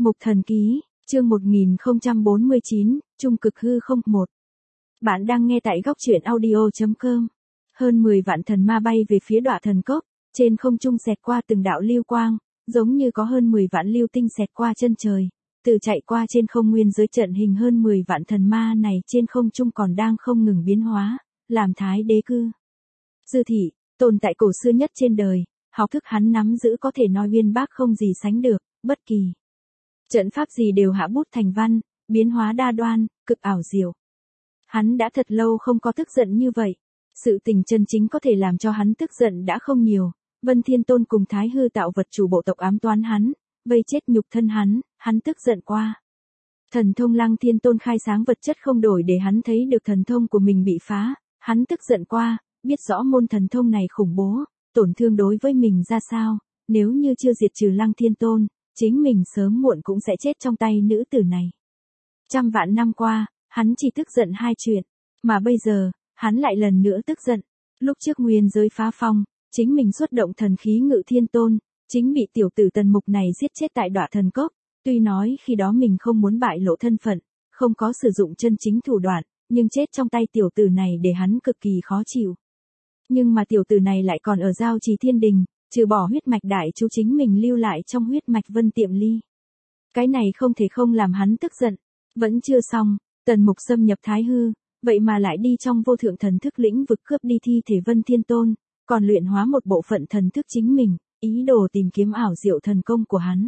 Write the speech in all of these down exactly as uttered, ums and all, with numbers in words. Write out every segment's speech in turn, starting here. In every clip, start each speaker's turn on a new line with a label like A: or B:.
A: Mục Thần Ký, chương một nghìn không trăm bốn mươi chín, Trung Cực Hư Không một. Bạn đang nghe tại góc truyện audio chấm com. Hơn mười vạn thần ma bay về phía Đọa Thần Cốc, trên không trung xẹt qua từng đạo lưu quang, giống như có hơn mười vạn lưu tinh xẹt qua chân trời, từ chạy qua trên không nguyên giới trận hình hơn mười vạn thần ma này trên không trung còn đang không ngừng biến hóa, làm thái đế cư. Dư thị, tồn tại cổ xưa nhất trên đời, học thức hắn nắm giữ có thể nói uyên bác không gì sánh được, bất kỳ trận pháp gì đều hạ bút thành văn, biến hóa đa đoan, cực ảo diệu. Hắn đã thật lâu không có tức giận như vậy. Sự tình chân chính có thể làm cho hắn tức giận đã không nhiều. Vân Thiên Tôn cùng Thái Hư tạo vật chủ bộ tộc ám toán hắn, vây chết nhục thân hắn, hắn tức giận qua. Thần thông Lăng Thiên Tôn khai sáng vật chất không đổi để hắn thấy được thần thông của mình bị phá, hắn tức giận qua, biết rõ môn thần thông này khủng bố, tổn thương đối với mình ra sao, nếu như chưa diệt trừ Lăng Thiên Tôn, chính mình sớm muộn cũng sẽ chết trong tay nữ tử này. Trăm vạn năm qua, hắn chỉ tức giận hai chuyện, mà bây giờ, hắn lại lần nữa tức giận. Lúc trước nguyên giới phá phong, chính mình xuất động thần khí Ngự Thiên Tôn, chính bị tiểu tử Tần Mục này giết chết tại Đọa Thần Cốc. Tuy nói khi đó mình không muốn bại lộ thân phận, không có sử dụng chân chính thủ đoạn, nhưng chết trong tay tiểu tử này để hắn cực kỳ khó chịu. Nhưng mà tiểu tử này lại còn ở Giao Trì Thiên Đình, trừ bỏ huyết mạch đại chú chính mình lưu lại trong huyết mạch Vân Tiệm Ly. Cái này không thể không làm hắn tức giận. Vẫn chưa xong, Tần Mục xâm nhập Thái Hư, vậy mà lại đi trong vô thượng thần thức lĩnh vực cướp đi thi thể Vân Thiên Tôn, còn luyện hóa một bộ phận thần thức chính mình, ý đồ tìm kiếm ảo diệu thần công của hắn.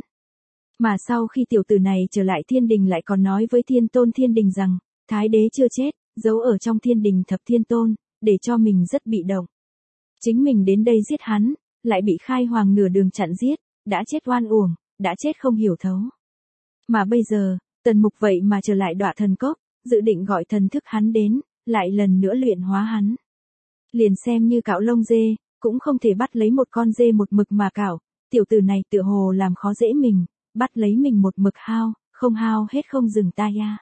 A: Mà sau khi tiểu tử này trở lại Thiên Đình lại còn nói với Thiên Tôn Thiên Đình rằng, Thái Đế chưa chết, giấu ở trong Thiên Đình Thập Thiên Tôn, để cho mình rất bị động. Chính mình đến đây giết hắn, lại bị Khai Hoàng nửa đường chặn giết, đã chết oan uổng, đã chết không hiểu thấu. Mà bây giờ, Tần Mục vậy mà trở lại Đọa Thần Cốc, dự định gọi thần thức hắn đến, lại lần nữa luyện hóa hắn. Liền xem như cạo lông dê, cũng không thể bắt lấy một con dê một mực mà cạo, tiểu tử này tựa hồ làm khó dễ mình, bắt lấy mình một mực hao, không hao hết không dừng ta ya.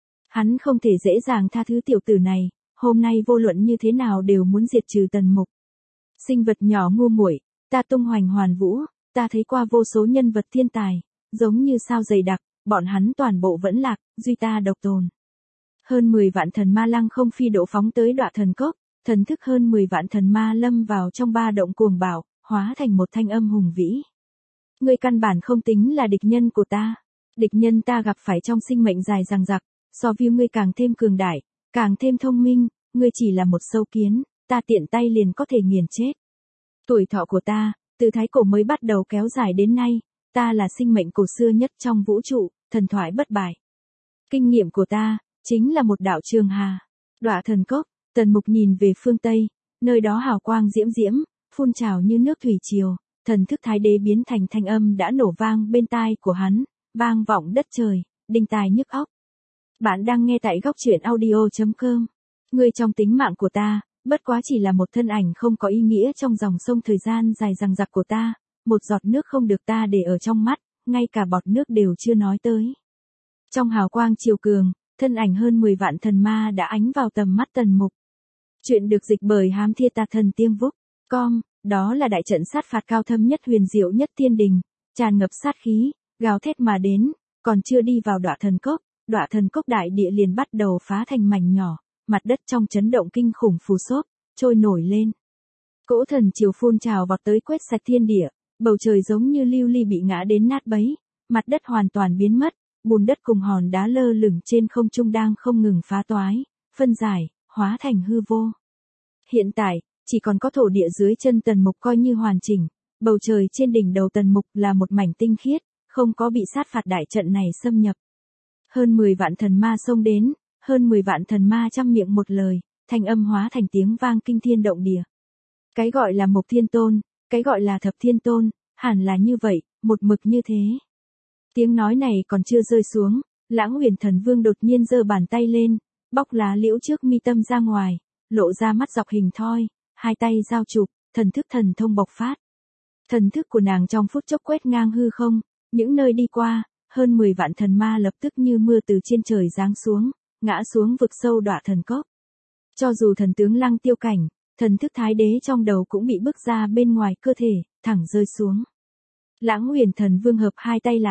A: Hắn không thể dễ dàng tha thứ tiểu tử này, hôm nay vô luận như thế nào đều muốn diệt trừ Tần Mục. Sinh vật nhỏ ngu muội, ta tung hoành hoàn vũ, ta thấy qua vô số nhân vật thiên tài, giống như sao dày đặc, bọn hắn toàn bộ vẫn lạc, duy ta độc tồn. Hơn mười vạn thần ma lăng không phi độ phóng tới Đọa Thần Cốc, thần thức hơn mười vạn thần ma lâm vào trong ba động cuồng bạo, hóa thành một thanh âm hùng vĩ. Ngươi căn bản không tính là địch nhân của ta. Địch nhân ta gặp phải trong sinh mệnh dài dằng dặc, so với ngươi càng thêm cường đại, càng thêm thông minh, ngươi chỉ là một sâu kiến, ta tiện tay liền có thể nghiền chết. Tuổi thọ của ta, từ thái cổ mới bắt đầu kéo dài đến nay, ta là sinh mệnh cổ xưa nhất trong vũ trụ, thần thoại bất bại. Kinh nghiệm của ta, chính là một đạo trường hà. Đọa Thần Cốc, Tần Mục nhìn về phương Tây, nơi đó hào quang diễm diễm, phun trào như nước thủy triều, thần thức Thái Đế biến thành thanh âm đã nổ vang bên tai của hắn, vang vọng đất trời, đinh tai nhức óc. Bạn đang nghe tại góc truyện audio chấm com. Ngươi trong tính mạng của ta, bất quá chỉ là một thân ảnh không có ý nghĩa trong dòng sông thời gian dài dằng dặc của ta, một giọt nước không được ta để ở trong mắt, ngay cả bọt nước đều chưa nói tới. Trong hào quang chiều cường, thân ảnh hơn mười vạn thần ma đã ánh vào tầm mắt Tần Mục. Chuyện được dịch bởi Hám Thiên Ta Thần Tiêm Vúc. Com, đó là đại trận sát phạt cao thâm nhất huyền diệu nhất Thiên Đình, tràn ngập sát khí, gào thét mà đến, còn chưa đi vào Đọa Thần Cốc, Đọa Thần Cốc đại địa liền bắt đầu phá thành mảnh nhỏ, mặt đất trong chấn động kinh khủng phù xốp, trôi nổi lên. Cỗ thần chiều phun trào vọt tới quét sạch thiên địa, bầu trời giống như lưu ly bị ngã đến nát bấy, mặt đất hoàn toàn biến mất, bùn đất cùng hòn đá lơ lửng trên không trung đang không ngừng phá toái, phân giải, hóa thành hư vô. Hiện tại, chỉ còn có thổ địa dưới chân Tần Mục coi như hoàn chỉnh, bầu trời trên đỉnh đầu Tần Mục là một mảnh tinh khiết, không có bị sát phạt đại trận này xâm nhập. Hơn mười vạn thần ma xông đến, hơn mười vạn thần ma trăm miệng một lời, thanh âm hóa thành tiếng vang kinh thiên động địa. Cái gọi là Mục Thiên Tôn, cái gọi là Thập Thiên Tôn, hẳn là như vậy, một mực như thế. Tiếng nói này còn chưa rơi xuống, Lãng Huyền Thần Vương đột nhiên giơ bàn tay lên, bóc lá liễu trước mi tâm ra ngoài, lộ ra mắt dọc hình thoi, hai tay giao chụp, thần thức thần thông bộc phát. Thần thức của nàng trong phút chốc quét ngang hư không, những nơi đi qua, hơn mười vạn thần ma lập tức như mưa từ trên trời giáng xuống, ngã xuống vực sâu Đọa Thần Cốc. Cho dù thần tướng Lăng Tiêu Cảnh, thần thức Thái Đế trong đầu cũng bị bức ra bên ngoài cơ thể, thẳng rơi xuống. Lãng Huyền Thần Vương hợp hai tay lại,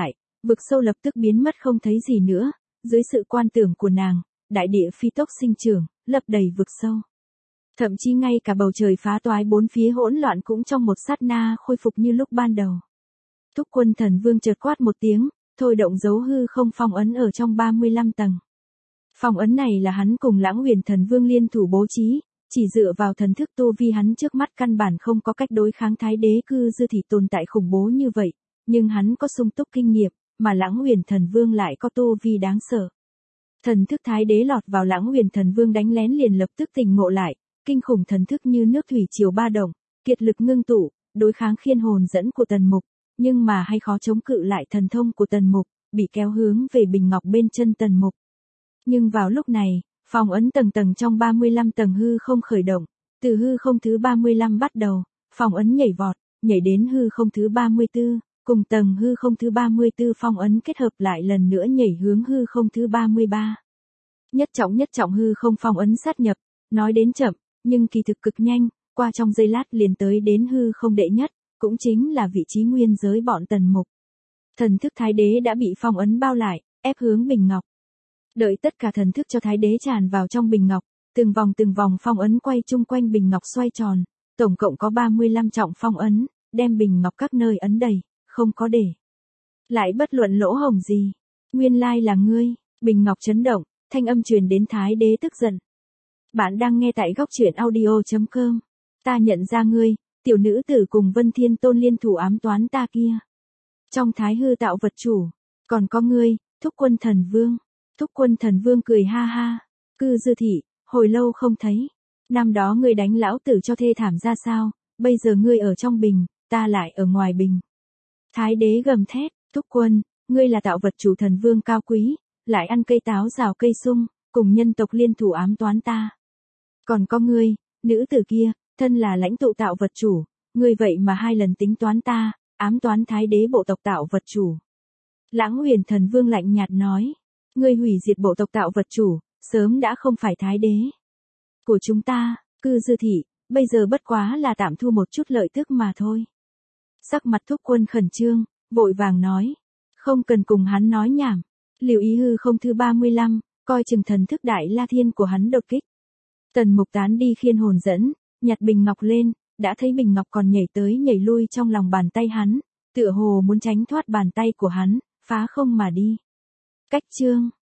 A: vực sâu lập tức biến mất không thấy gì nữa, dưới sự quan tưởng của nàng, đại địa phi tốc sinh trưởng, lấp đầy vực sâu. Thậm chí ngay cả bầu trời phá toái bốn phía hỗn loạn cũng trong một sát na khôi phục như lúc ban đầu. Thúc Quân Thần Vương chợt quát một tiếng, thôi động dấu hư không phong ấn ở trong ba mươi lăm tầng. Phong ấn này là hắn cùng Lãng Huyền Thần Vương liên thủ bố trí, chỉ dựa vào thần thức tu vi hắn trước mắt căn bản không có cách đối kháng Thái Đế Cư Dư Thị tồn tại khủng bố như vậy, nhưng hắn có sung túc kinh nghiệm, mà Lãng Huyền Thần Vương lại có tu vi đáng sợ. Thần thức Thái Đế lọt vào Lãng Huyền Thần Vương đánh lén liền lập tức tỉnh ngộ lại, kinh khủng thần thức như nước thủy triều ba động, kiệt lực ngưng tụ, đối kháng khiên hồn dẫn của Tần Mục, nhưng mà hay khó chống cự lại thần thông của Tần Mục, bị kéo hướng về bình ngọc bên chân Tần Mục. Nhưng vào lúc này, phong ấn tầng tầng trong ba mươi lăm tầng hư không khởi động, từ hư không thứ ba mươi lăm bắt đầu, phong ấn nhảy vọt, nhảy đến hư không thứ ba mươi tư, cùng tầng hư không thứ ba mươi tư phong ấn kết hợp lại lần nữa nhảy hướng hư không thứ ba mươi ba. Nhất trọng nhất trọng hư không phong ấn sát nhập, nói đến chậm, nhưng kỳ thực cực nhanh, qua trong giây lát liền tới đến hư không đệ nhất, cũng chính là vị trí nguyên giới bọn Tần Mục. Thần thức Thái Đế đã bị phong ấn bao lại, ép hướng bình ngọc. Đợi tất cả thần thức cho Thái Đế tràn vào trong bình ngọc, từng vòng từng vòng phong ấn quay chung quanh bình ngọc xoay tròn, tổng cộng có ba mươi lăm trọng phong ấn, đem bình ngọc các nơi ấn đầy, không có để lại bất luận lỗ hổng gì. Nguyên lai là ngươi, bình ngọc chấn động, thanh âm truyền đến Thái Đế tức giận. Bạn đang nghe tại góc truyện audio chấm com. Ta nhận ra ngươi, tiểu nữ tử cùng Vân Thiên Tôn liên thủ ám toán ta kia. Trong Thái hư tạo vật chủ, còn có ngươi, Thúc Quân Thần Vương. Thúc Quân Thần Vương cười ha ha. Cư Dư Thị, hồi lâu không thấy. Năm đó ngươi đánh lão tử cho thê thảm ra sao, bây giờ ngươi ở trong bình, ta lại ở ngoài bình. Thái Đế gầm thét, Thúc Quân, ngươi là tạo vật chủ thần vương cao quý, lại ăn cây táo rào cây sung, cùng nhân tộc liên thủ ám toán ta. Còn có ngươi, nữ tử kia, thân là lãnh tụ tạo vật chủ, ngươi vậy mà hai lần tính toán ta, ám toán Thái Đế bộ tộc tạo vật chủ. Lãng Huyền Thần Vương lạnh nhạt nói, ngươi hủy diệt bộ tộc tạo vật chủ, sớm đã không phải Thái Đế của chúng ta. Cư Dư Thị, bây giờ bất quá là tạm thu một chút lợi tức mà thôi. Sắc mặt Thúc Quân khẩn trương, vội vàng nói, không cần cùng hắn nói nhảm, lưu ý hư không thứ ba mươi lăm, coi chừng thần thức Đại La Thiên của hắn đột kích. Tần Mục tán đi khiên hồn dẫn, nhặt bình ngọc lên, đã thấy bình ngọc còn nhảy tới nhảy lui trong lòng bàn tay hắn, tựa hồ muốn tránh thoát bàn tay của hắn, phá không mà đi. Cách chương